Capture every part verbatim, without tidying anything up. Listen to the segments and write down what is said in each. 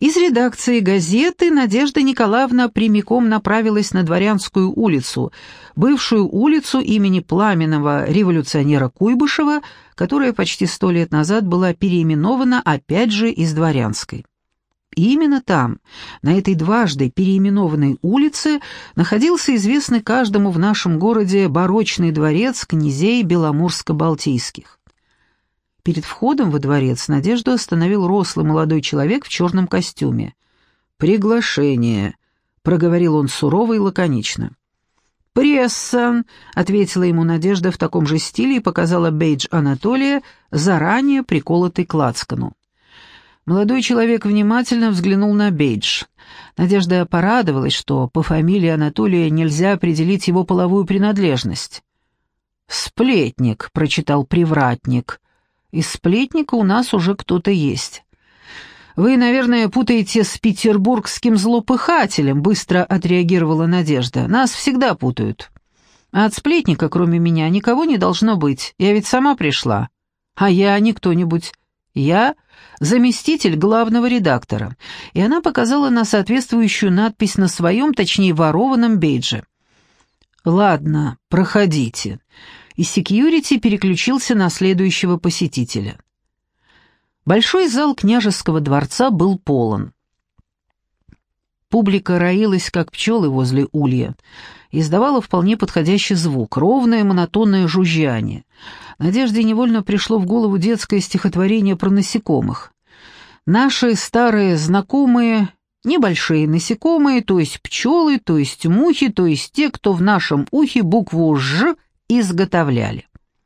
Из редакции газеты Надежда Николаевна прямиком направилась на Дворянскую улицу, бывшую улицу имени пламенного революционера Куйбышева, которая почти сто лет назад была переименована опять же из Дворянской. И именно там, на этой дважды переименованной улице, находился известный каждому в нашем городе барочный дворец князей Беломорско-Балтийских. Перед входом во дворец Надежду остановил рослый молодой человек в черном костюме. «Приглашение», — проговорил он сурово и лаконично. «Пресса», — ответила ему Надежда в таком же стиле и показала бейдж Анатолия, заранее приколотый к лацкану. Молодой человек внимательно взглянул на бейдж. Надежда порадовалась, что по фамилии Анатолия нельзя определить его половую принадлежность. «Сплетник», — прочитал привратник. «Из сплетника у нас уже кто-то есть». «Вы, наверное, путаете с петербургским злопыхателем», — быстро отреагировала Надежда. «Нас всегда путают. А от сплетника, кроме меня, никого не должно быть. Я ведь сама пришла. А я не кто-нибудь. Я заместитель главного редактора». И она показала на соответствующую надпись на своем, точнее, ворованном бейдже. «Ладно, проходите». И секьюрити переключился на следующего посетителя. Большой зал княжеского дворца был полон. Публика роилась, как пчелы возле улья, и издавала вполне подходящий звук, ровное монотонное жужжание. Надежде невольно пришло в голову детское стихотворение про насекомых. «Наши старые знакомые, небольшие насекомые, то есть пчелы, то есть мухи, то есть те, кто в нашем ухе букву «Ж» изготовляли».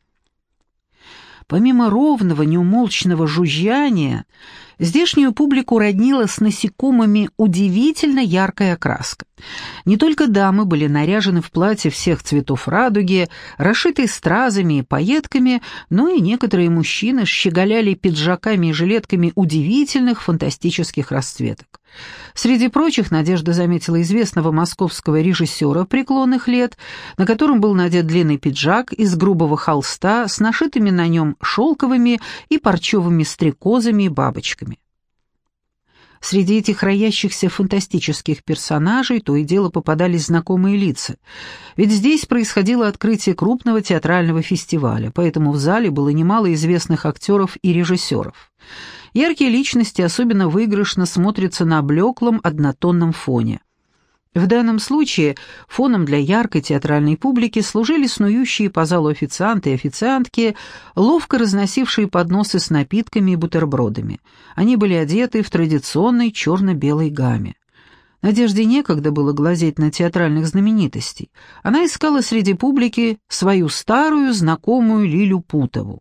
Помимо ровного, неумолчного жужжания, здешнюю публику роднила с насекомыми удивительно яркая окраска. Не только дамы были наряжены в платья всех цветов радуги, расшитые стразами и пайетками, но и некоторые мужчины щеголяли пиджаками и жилетками удивительных фантастических расцветок. Среди прочих Надежда заметила известного московского режиссера преклонных лет, на котором был надет длинный пиджак из грубого холста с нашитыми на нем шелковыми и парчевыми стрекозами и бабочками. Среди этих роящихся фантастических персонажей то и дело попадались знакомые лица, ведь здесь происходило открытие крупного театрального фестиваля, поэтому в зале было немало известных актеров и режиссеров. Яркие личности особенно выигрышно смотрятся на блеклом однотонном фоне. В данном случае фоном для яркой театральной публики служили снующие по залу официанты и официантки, ловко разносившие подносы с напитками и бутербродами. Они были одеты в традиционной черно-белой гамме. Надежде некогда было глазеть на театральных знаменитостей. Она искала среди публики свою старую знакомую Лилю Путову.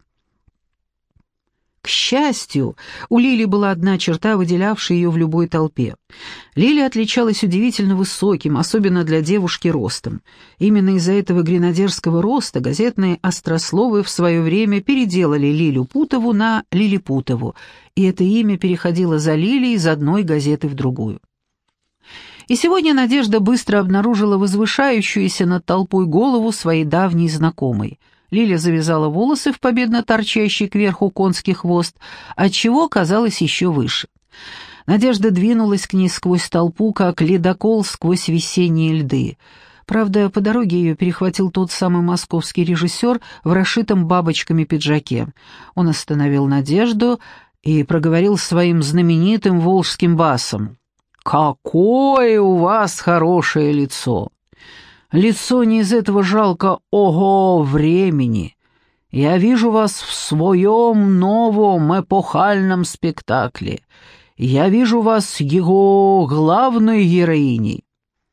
К счастью, у Лили была одна черта, выделявшая ее в любой толпе. Лиля отличалась удивительно высоким, особенно для девушки, ростом. Именно из-за этого гренадерского роста газетные острословы в свое время переделали Лилю Путову на Лилипутову, и это имя переходило за Лилей из одной газеты в другую. И сегодня Надежда быстро обнаружила возвышающуюся над толпой голову своей давней знакомой. Лиля завязала волосы в победно торчащий кверху конский хвост, отчего казалось еще выше. Надежда двинулась к ней сквозь толпу, как ледокол сквозь весенние льды. Правда, по дороге ее перехватил тот самый московский режиссер в расшитом бабочками пиджаке. Он остановил Надежду и проговорил своим знаменитым волжским басом: «Какое у вас хорошее лицо! Лицо не из этого жалко, ого, времени. Я вижу вас в своем новом эпохальном спектакле. Я вижу вас его главной героиней».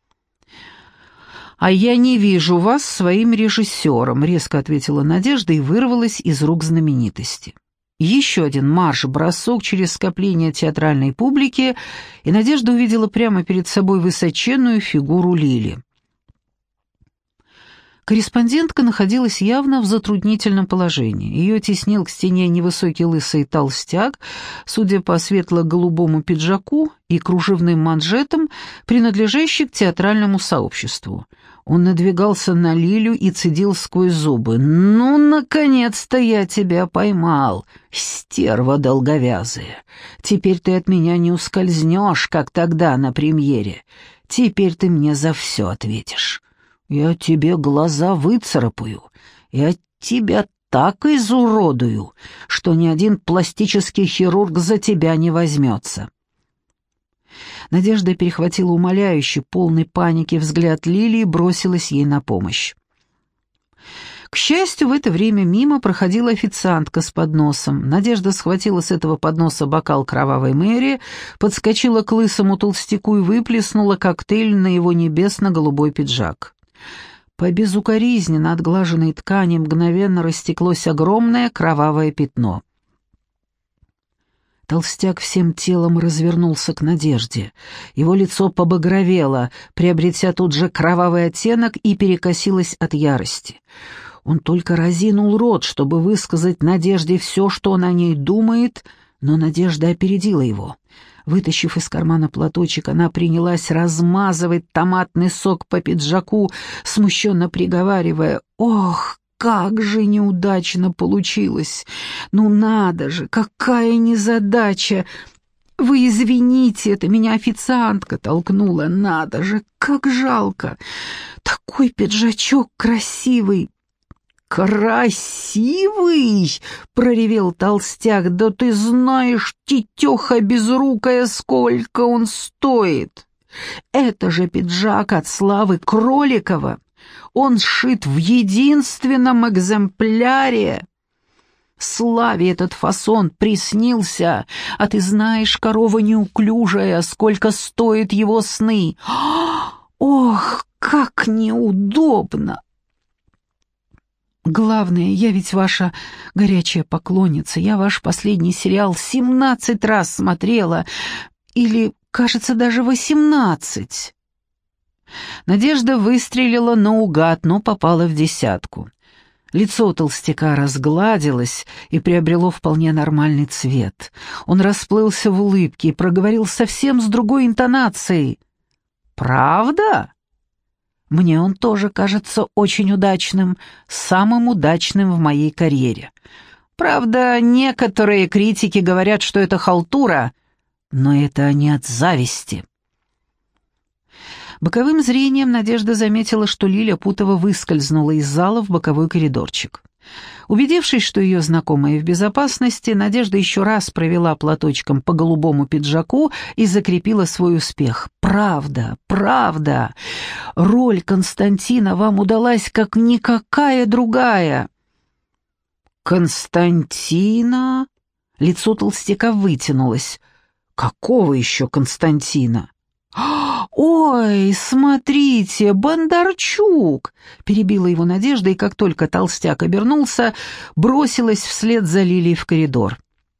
«А я не вижу вас своим режиссером», — резко ответила Надежда и вырвалась из рук знаменитости. Еще один марш-бросок через скопление театральной публики, и Надежда увидела прямо перед собой высоченную фигуру Лили. Корреспондентка находилась явно в затруднительном положении. Ее теснил к стене невысокий лысый толстяк, судя по светло-голубому пиджаку и кружевным манжетам, принадлежащий к театральному сообществу. Он надвигался на Лилю и цедил сквозь зубы: «Ну, наконец-то я тебя поймал, стерва долговязая. Теперь ты от меня не ускользнешь, как тогда на премьере. Теперь ты мне за все ответишь. Я тебе глаза выцарапаю, я тебя так изуродую, что ни один пластический хирург за тебя не возьмется». Надежда перехватила умоляющий, полный паники взгляд Лили и бросилась ей на помощь. К счастью, в это время мимо проходила официантка с подносом. Надежда схватила с этого подноса бокал кровавой Мэри, подскочила к лысому толстяку и выплеснула коктейль на его небесно-голубой пиджак. По безукоризненно отглаженной ткани мгновенно растеклось огромное кровавое пятно. Толстяк всем телом развернулся к Надежде. Его лицо побагровело, приобретя тут же кровавый оттенок, и перекосилось от ярости. Он только разинул рот, чтобы высказать Надежде все, что он о ней думает, но Надежда опередила его. Вытащив из кармана платочек, она принялась размазывать томатный сок по пиджаку, смущенно приговаривая: «Ох, как же неудачно получилось! Ну надо же, какая незадача! Вы извините, это меня официантка толкнула, надо же, как жалко! Такой пиджачок красивый!» «Красивый!» — проревел толстяк. «Да ты знаешь, тетеха безрукая, сколько он стоит! Это же пиджак от Славы Кроликова! Он сшит в единственном экземпляре! Славе этот фасон приснился, а ты знаешь, корова неуклюжая, сколько стоят его сны! Ох, как неудобно!» «Главное, я ведь ваша горячая поклонница. Я ваш последний сериал семнадцать раз смотрела. Или, кажется, даже восемнадцать». Надежда выстрелила наугад, но попала в десятку. Лицо у толстяка разгладилось и приобрело вполне нормальный цвет. Он расплылся в улыбке и проговорил совсем с другой интонацией: «Правда? Мне он тоже кажется очень удачным, самым удачным в моей карьере. Правда, некоторые критики говорят, что это халтура, но это не от зависти». Боковым зрением Надежда заметила, что Лиля Путова выскользнула из зала в боковой коридорчик. Убедившись, что ее знакомая в безопасности, Надежда еще раз провела платочком по голубому пиджаку и закрепила свой успех. «Правда, правда! Роль Константина вам удалась как никакая другая!» «Константина?» Лицо толстяка вытянулось. «Какого еще Константина?» «Ой, смотрите, Бондарчук!» — перебила его Надежда, и как только толстяк обернулся, бросилась вслед за Лилей в коридор.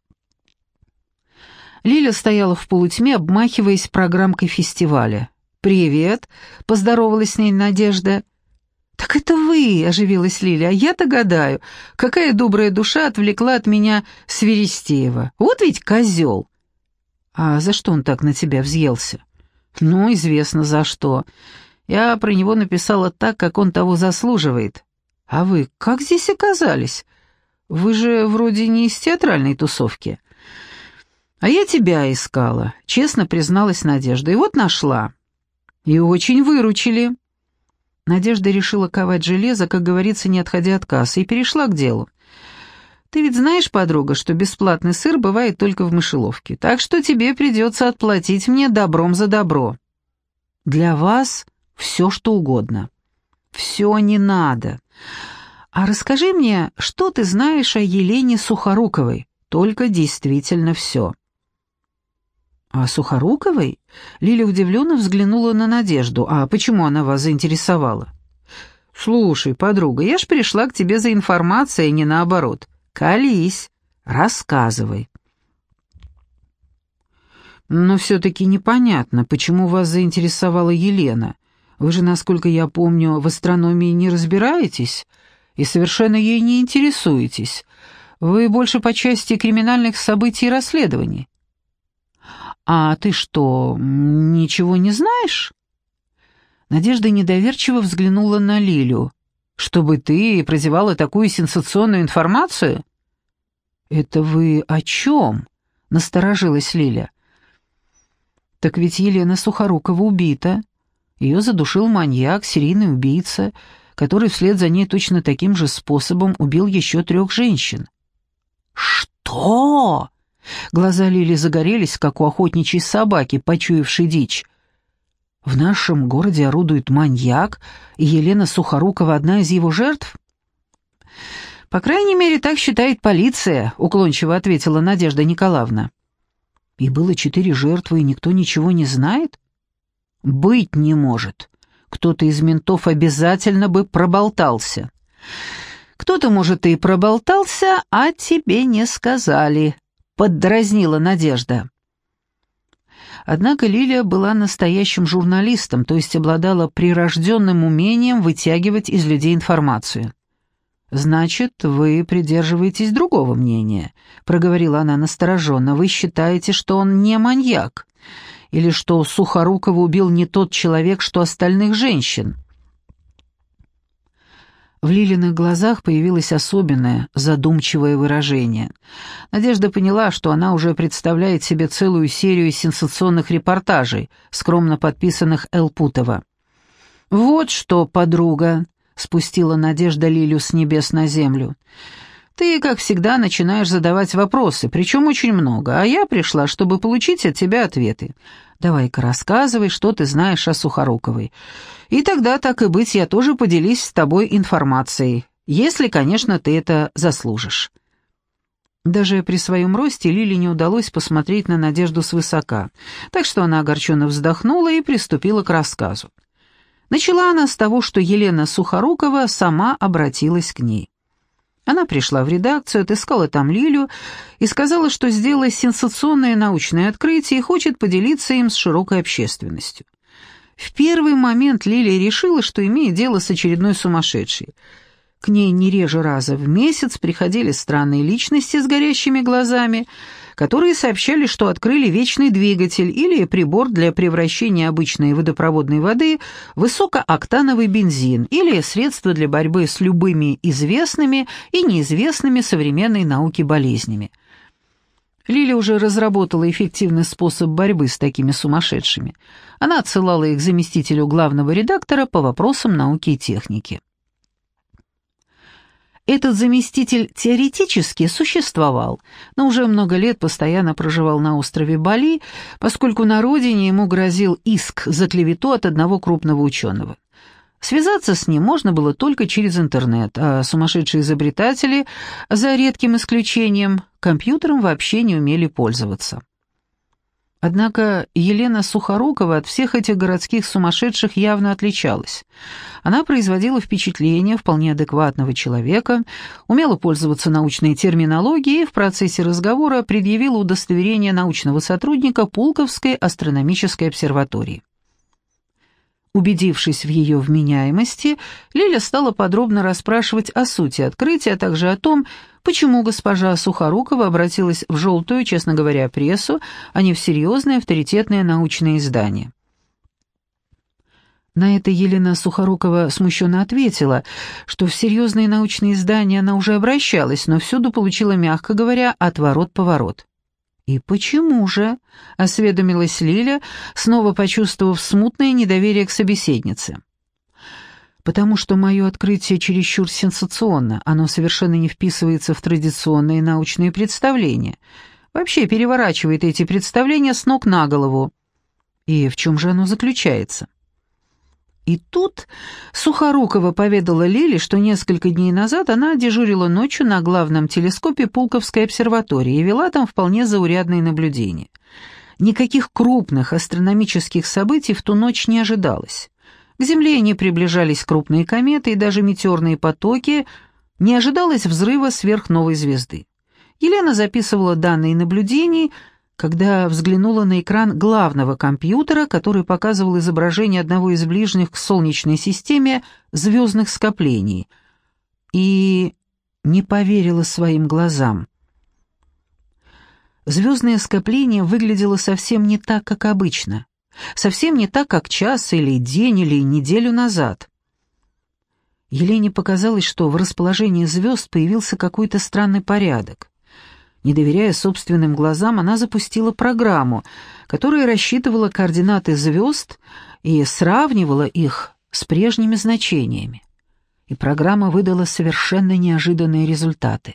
Лиля стояла в полутьме, обмахиваясь программкой фестиваля. «Привет!» — поздоровалась с ней Надежда. «Так это вы!» — оживилась Лиля. «А я-то гадаю, какая добрая душа отвлекла от меня Свиристеева. Вот ведь козел!» «А за что он так на тебя взъелся?» «Ну, известно за что. Я про него написала так, как он того заслуживает. А вы как здесь оказались? Вы же вроде не из театральной тусовки». «А я тебя искала», — честно призналась Надежда. «И вот нашла. И очень выручили». Надежда решила ковать железо, как говорится, не отходя от кассы, и перешла к делу. «Ты ведь знаешь, подруга, что бесплатный сыр бывает только в мышеловке, так что тебе придется отплатить мне добром за добро. Для вас все, что угодно». «Все не надо. А расскажи мне, что ты знаешь о Елене Сухоруковой, только действительно все». «А Сухоруковой?» Лиля удивленно взглянула на Надежду. «А почему она вас заинтересовала?» «Слушай, подруга, я ж пришла к тебе за информацией, а не наоборот. Колись, рассказывай». «Но все-таки непонятно, почему вас заинтересовала Елена. Вы же, насколько я помню, в астрономии не разбираетесь и совершенно ей не интересуетесь. Вы больше по части криминальных событий и расследований». «А ты что, ничего не знаешь?» Надежда недоверчиво взглянула на Лилю. «Чтобы ты прозевала такую сенсационную информацию?» «Это вы о чем?» — насторожилась Лиля. «Так ведь Елена Сухорукова убита. Ее задушил маньяк, серийный убийца, который вслед за ней точно таким же способом убил еще трех женщин». «Что?» Глаза Лили загорелись, как у охотничьей собаки, почуявшей дичь. «В нашем городе орудует маньяк, и Елена Сухорукова одна из его жертв?» «По крайней мере, так считает полиция», — уклончиво ответила Надежда Николаевна. «И было четыре жертвы, и никто ничего не знает?» «Быть не может. Кто-то из ментов обязательно бы проболтался». «Кто-то, может, и проболтался, а тебе не сказали», — поддразнила Надежда. Однако Лилия была настоящим журналистом, то есть обладала прирожденным умением вытягивать из людей информацию. «Значит, вы придерживаетесь другого мнения», — проговорила она настороженно. «Вы считаете, что он не маньяк? Или что Сухорукова убил не тот человек, что остальных женщин?» В Лилиных глазах появилось особенное, задумчивое выражение. Надежда поняла, что она уже представляет себе целую серию сенсационных репортажей, скромно подписанных Элпутова. «Вот что, подруга», — спустила Надежда Лилю с небес на землю, — «ты, как всегда, начинаешь задавать вопросы, причем очень много, а я пришла, чтобы получить от тебя ответы. Давай-ка рассказывай, что ты знаешь о Сухоруковой. И тогда, так и быть, я тоже поделюсь с тобой информацией, если, конечно, ты это заслужишь». Даже при своем росте Лиле не удалось посмотреть на Надежду свысока, так что она огорченно вздохнула и приступила к рассказу. Начала она с того, что Елена Сухорукова сама обратилась к ней. Она пришла в редакцию, отыскала там Лилю и сказала, что сделала сенсационное научное открытие и хочет поделиться им с широкой общественностью. В первый момент Лилия решила, что имеет дело с очередной сумасшедшей. К ней не реже раза в месяц приходили странные личности с горящими глазами, которые сообщали, что открыли вечный двигатель или прибор для превращения обычной водопроводной воды в высокооктановый бензин или средство для борьбы с любыми известными и неизвестными современной науке болезнями. Лиля уже разработала эффективный способ борьбы с такими сумасшедшими. Она отсылала их заместителю главного редактора по вопросам науки и техники. Этот заместитель теоретически существовал, но уже много лет постоянно проживал на острове Бали, поскольку на родине ему грозил иск за клевету от одного крупного ученого. Связаться с ним можно было только через интернет, а сумасшедшие изобретатели, за редким исключением, компьютером вообще не умели пользоваться. Однако Елена Сухорукова от всех этих городских сумасшедших явно отличалась. Она производила впечатление вполне адекватного человека, умела пользоваться научной терминологией и в процессе разговора предъявила удостоверение научного сотрудника Пулковской астрономической обсерватории. Убедившись в ее вменяемости, Лиля стала подробно расспрашивать о сути открытия, а также о том, почему госпожа Сухорукова обратилась в желтую, честно говоря, прессу, а не в серьезное авторитетное научное издание. На это Елена Сухорукова смущенно ответила, что в серьезные научные издания она уже обращалась, но всюду получила, мягко говоря, отворот-поворот. «И почему же?» — осведомилась Лиля, снова почувствовав смутное недоверие к собеседнице. «Потому что мое открытие чересчур сенсационно, оно совершенно не вписывается в традиционные научные представления, вообще переворачивает эти представления с ног на голову. И в чем же оно заключается?» И тут Сухорукова поведала Лиле, что несколько дней назад она дежурила ночью на главном телескопе Пулковской обсерватории и вела там вполне заурядные наблюдения. Никаких крупных астрономических событий в ту ночь не ожидалось. К Земле не приближались крупные кометы и даже метеорные потоки, не ожидалось взрыва сверхновой звезды. Елена записывала данные наблюдений, когда взглянула на экран главного компьютера, который показывал изображение одного из ближних к Солнечной системе звездных скоплений, и не поверила своим глазам. Звездное скопление выглядело совсем не так, как обычно, совсем не так, как час или день или неделю назад. Елене показалось, что в расположении звезд появился какой-то странный порядок. Не доверяя собственным глазам, она запустила программу, которая рассчитывала координаты звезд и сравнивала их с прежними значениями. И программа выдала совершенно неожиданные результаты.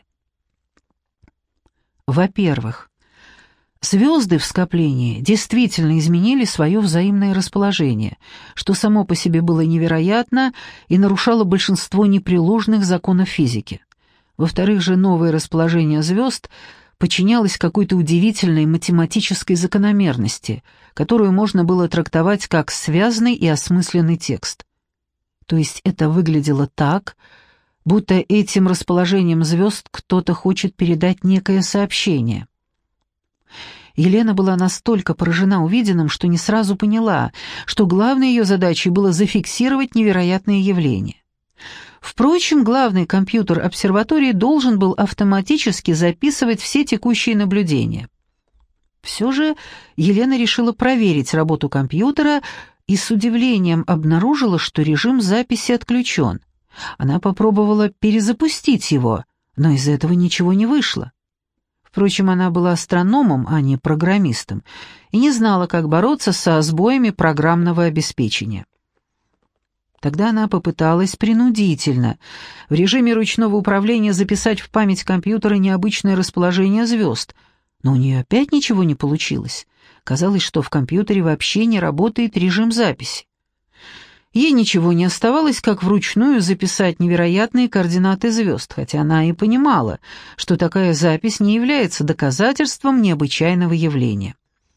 Во-первых, звезды в скоплении действительно изменили свое взаимное расположение, что само по себе было невероятно и нарушало большинство непреложных законов физики. Во-вторых же, новое расположение звезд подчинялось какой-то удивительной математической закономерности, которую можно было трактовать как связанный и осмысленный текст. То есть это выглядело так, будто этим расположением звезд кто-то хочет передать некое сообщение. Елена была настолько поражена увиденным, что не сразу поняла, что главной ее задачей было зафиксировать невероятное явление. Впрочем, главный компьютер обсерватории должен был автоматически записывать все текущие наблюдения. Все же Елена решила проверить работу компьютера и с удивлением обнаружила, что режим записи отключен. Она попробовала перезапустить его, но из этого ничего не вышло. Впрочем, она была астрономом, а не программистом, и не знала, как бороться со сбоями программного обеспечения. Тогда она попыталась принудительно, в режиме ручного управления, записать в память компьютера необычное расположение звезд, но у нее опять ничего не получилось. Казалось, что в компьютере вообще не работает режим записи. Ей ничего не оставалось, как вручную записать невероятные координаты звезд, хотя она и понимала, что такая запись не является доказательством необычайного явления.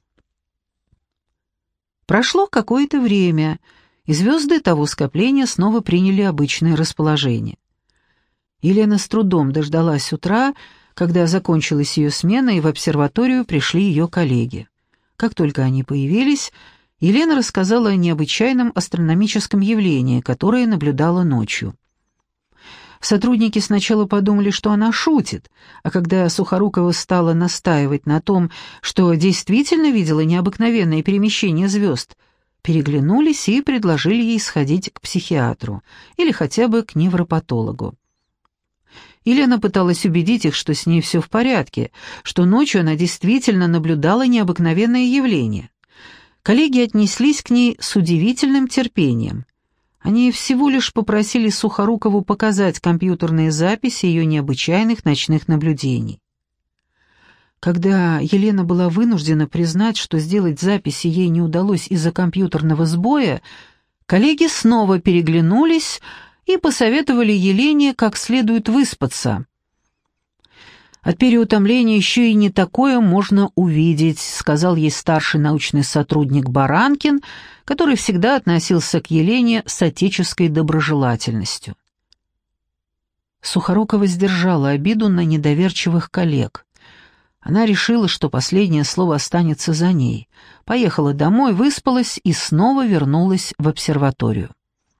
Прошло какое-то время, и звезды того скопления снова приняли обычное расположение. Елена с трудом дождалась утра, когда закончилась ее смена, и в обсерваторию пришли ее коллеги. Как только они появились, Елена рассказала о необычайном астрономическом явлении, которое наблюдала ночью. Сотрудники сначала подумали, что она шутит, а когда Сухорукова стала настаивать на том, что действительно видела необыкновенное перемещение звезд, переглянулись и предложили ей сходить к психиатру или хотя бы к невропатологу. Елена пыталась убедить их, что с ней все в порядке, что ночью она действительно наблюдала необыкновенное явление. Коллеги отнеслись к ней с удивительным терпением. Они всего лишь попросили Сухорукову показать компьютерные записи ее необычайных ночных наблюдений. Когда Елена была вынуждена признать, что сделать записи ей не удалось из-за компьютерного сбоя, коллеги снова переглянулись и посоветовали Елене как следует выспаться. «От переутомления еще и не такое можно увидеть», — сказал ей старший научный сотрудник Баранкин, который всегда относился к Елене с отеческой доброжелательностью. Сухорукова сдержала обиду на недоверчивых коллег. Она решила, что последнее слово останется за ней, поехала домой, выспалась и снова вернулась в обсерваторию.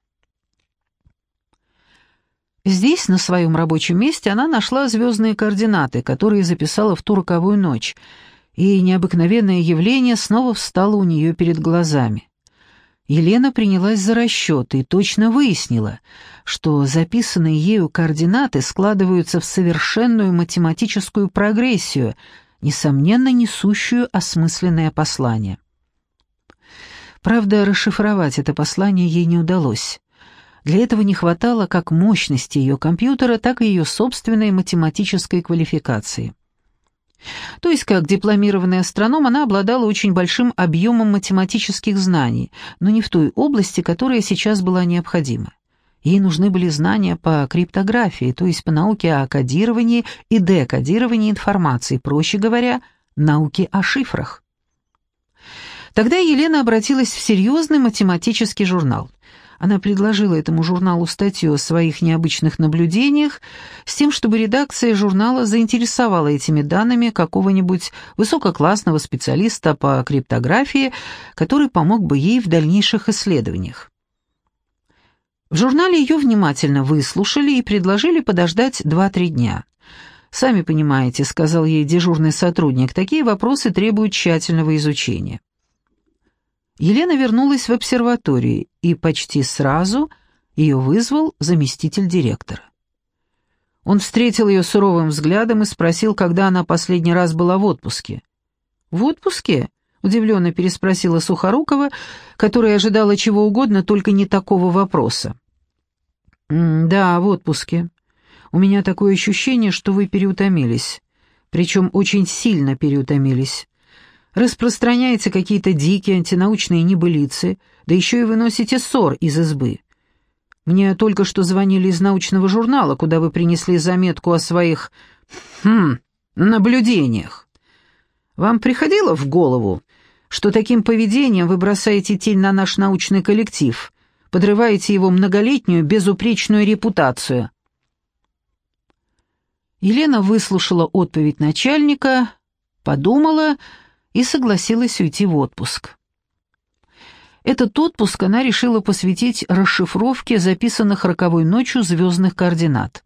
Здесь, на своем рабочем месте, она нашла звездные координаты, которые записала в ту роковую ночь, и необыкновенное явление снова встало у нее перед глазами. Елена принялась за расчеты и точно выяснила, что записанные ею координаты складываются в совершенную математическую прогрессию, несомненно несущую осмысленное послание. Правда, расшифровать это послание ей не удалось. Для этого не хватало как мощности ее компьютера, так и ее собственной математической квалификации. То есть, как дипломированный астроном, она обладала очень большим объемом математических знаний, но не в той области, которая сейчас была необходима. Ей нужны были знания по криптографии, то есть по науке о кодировании и декодировании информации, проще говоря, науке о шифрах. Тогда Елена обратилась в серьезный математический журнал. Она предложила этому журналу статью о своих необычных наблюдениях с тем, чтобы редакция журнала заинтересовала этими данными какого-нибудь высококлассного специалиста по криптографии, который помог бы ей в дальнейших исследованиях. В журнале ее внимательно выслушали и предложили подождать два-три дня. «Сами понимаете», — сказал ей дежурный сотрудник, — «такие вопросы требуют тщательного изучения». Елена вернулась в обсерваторию, и почти сразу ее вызвал заместитель директора. Он встретил ее суровым взглядом и спросил, когда она последний раз была в отпуске. «В отпуске?» — удивленно переспросила Сухорукова, которая ожидала чего угодно, только не такого вопроса. «Да, в отпуске. У меня такое ощущение, что вы переутомились, причем очень сильно переутомились. Распространяете какие-то дикие антинаучные небылицы, да еще и выносите ссор из избы. Мне только что звонили из научного журнала, куда вы принесли заметку о своих... хм... наблюдениях. Вам приходило в голову, что таким поведением вы бросаете тень на наш научный коллектив, подрываете его многолетнюю безупречную репутацию?» Елена выслушала отповедь начальника, подумала и согласилась уйти в отпуск. Этот отпуск она решила посвятить расшифровке записанных роковой ночью звездных координат.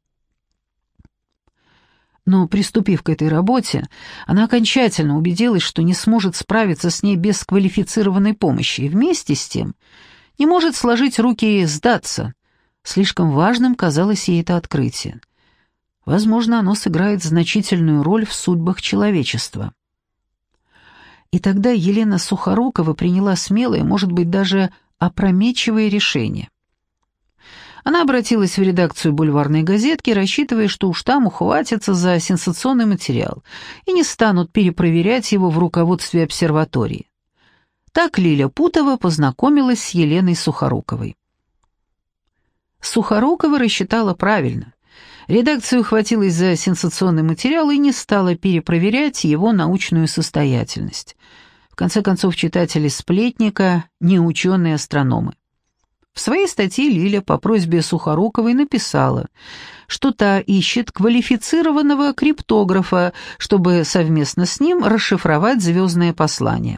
Но, приступив к этой работе, она окончательно убедилась, что не сможет справиться с ней без квалифицированной помощи, и вместе с тем не может сложить руки и сдаться. Слишком важным казалось ей это открытие. Возможно, оно сыграет значительную роль в судьбах человечества. И тогда Елена Сухорукова приняла смелое, может быть, даже опрометчивое решение. Она обратилась в редакцию бульварной газетки, рассчитывая, что уж там ухватятся за сенсационный материал и не станут перепроверять его в руководстве обсерватории. Так Лиля Путова познакомилась с Еленой Сухоруковой. Сухорукова рассчитала правильно. Редакция ухватилась за сенсационный материал и не стала перепроверять его научную состоятельность. В конце концов, читатели «Сплетника» — не ученые-астрономы. В своей статье Лиля по просьбе Сухоруковой написала, что та ищет квалифицированного криптографа, чтобы совместно с ним расшифровать звездное послание.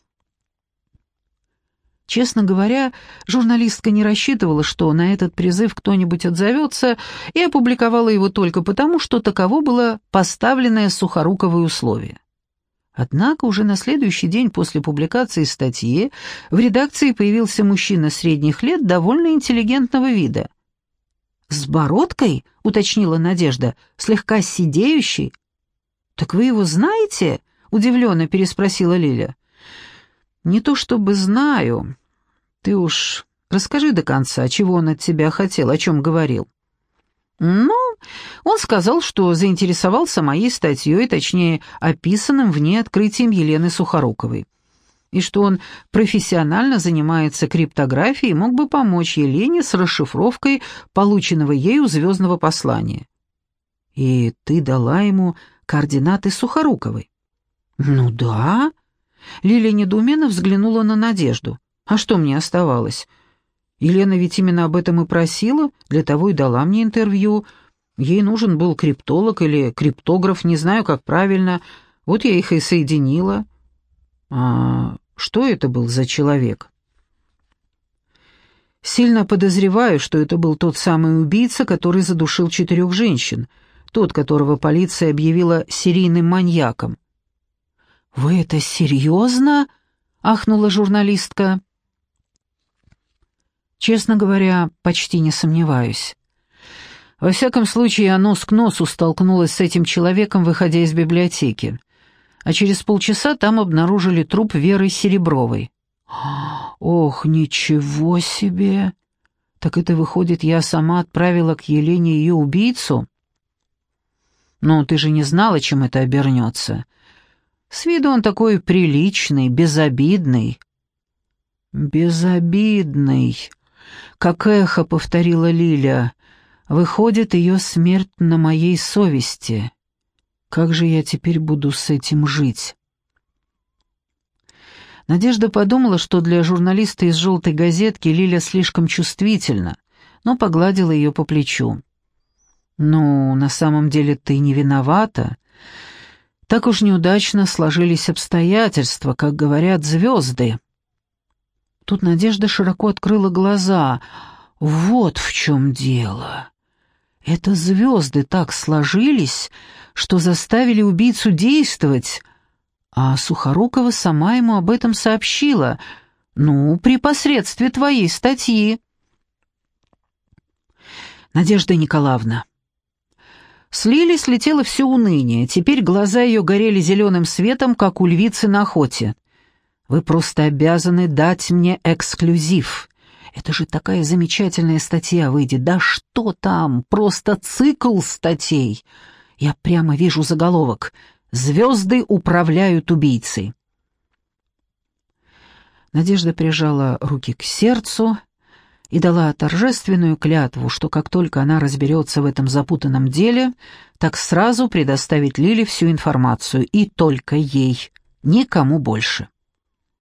Честно говоря, журналистка не рассчитывала, что на этот призыв кто-нибудь отзовется, и опубликовала его только потому, что таково было поставленное Сухоруковой условие. Однако уже на следующий день после публикации статьи в редакции появился мужчина средних лет довольно интеллигентного вида. «С бородкой?» — уточнила Надежда, — «слегка сидеющий». «Так вы его знаете?» — удивленно переспросила Лиля. «Не то чтобы знаю. Ты уж расскажи до конца, чего он от тебя хотел, о чем говорил». «Ну, он сказал, что заинтересовался моей статьей, точнее, описанным в ней открытием Елены Сухоруковой, и что он профессионально занимается криптографией и мог бы помочь Елене с расшифровкой полученного ею звездного послания». «И ты дала ему координаты Сухоруковой?» «Ну да». Лиля недоуменно взглянула на Надежду. «А что мне оставалось? Елена ведь именно об этом и просила, для того и дала мне интервью. Ей нужен был криптолог или криптограф, не знаю, как правильно. Вот я их и соединила». «А что это был за человек?» «Сильно подозреваю, что это был тот самый убийца, который задушил четырех женщин, тот, которого полиция объявила серийным маньяком». «Вы это серьезно?» — ахнула журналистка. «Честно говоря, почти не сомневаюсь. Во всяком случае, я нос к носу столкнулась с этим человеком, выходя из библиотеки, а через полчаса там обнаружили труп Веры Серебровой». «Ох, ничего себе! Так это, выходит, я сама отправила к Елене ее убийцу?» «Ну, ты же не знала, чем это обернется. С виду он такой приличный, безобидный». «Безобидный», — как эхо повторила Лиля. «Выходит, ее смерть на моей совести. Как же я теперь буду с этим жить?» Надежда подумала, что для журналиста из «желтой газетки» Лиля слишком чувствительна, но погладила ее по плечу. «Ну, на самом деле ты не виновата. Так уж неудачно сложились обстоятельства, как говорят звезды». Тут Надежда широко открыла глаза. «Вот в чем дело. Это звезды так сложились, что заставили убийцу действовать». А Сухорукова сама ему об этом сообщила. Ну, при посредстве твоей статьи. Надежда Николаевна. С Лили слетело все уныние. Теперь глаза ее горели зеленым светом, как у львицы на охоте. Вы просто обязаны дать мне эксклюзив. Это же такая замечательная статья выйдет. Да что там, просто цикл статей. Я прямо вижу заголовок «Звезды управляют убийцей». Надежда прижала руки к сердцу и дала торжественную клятву, что как только она разберется в этом запутанном деле, так сразу предоставит Лиле всю информацию, и только ей, никому больше.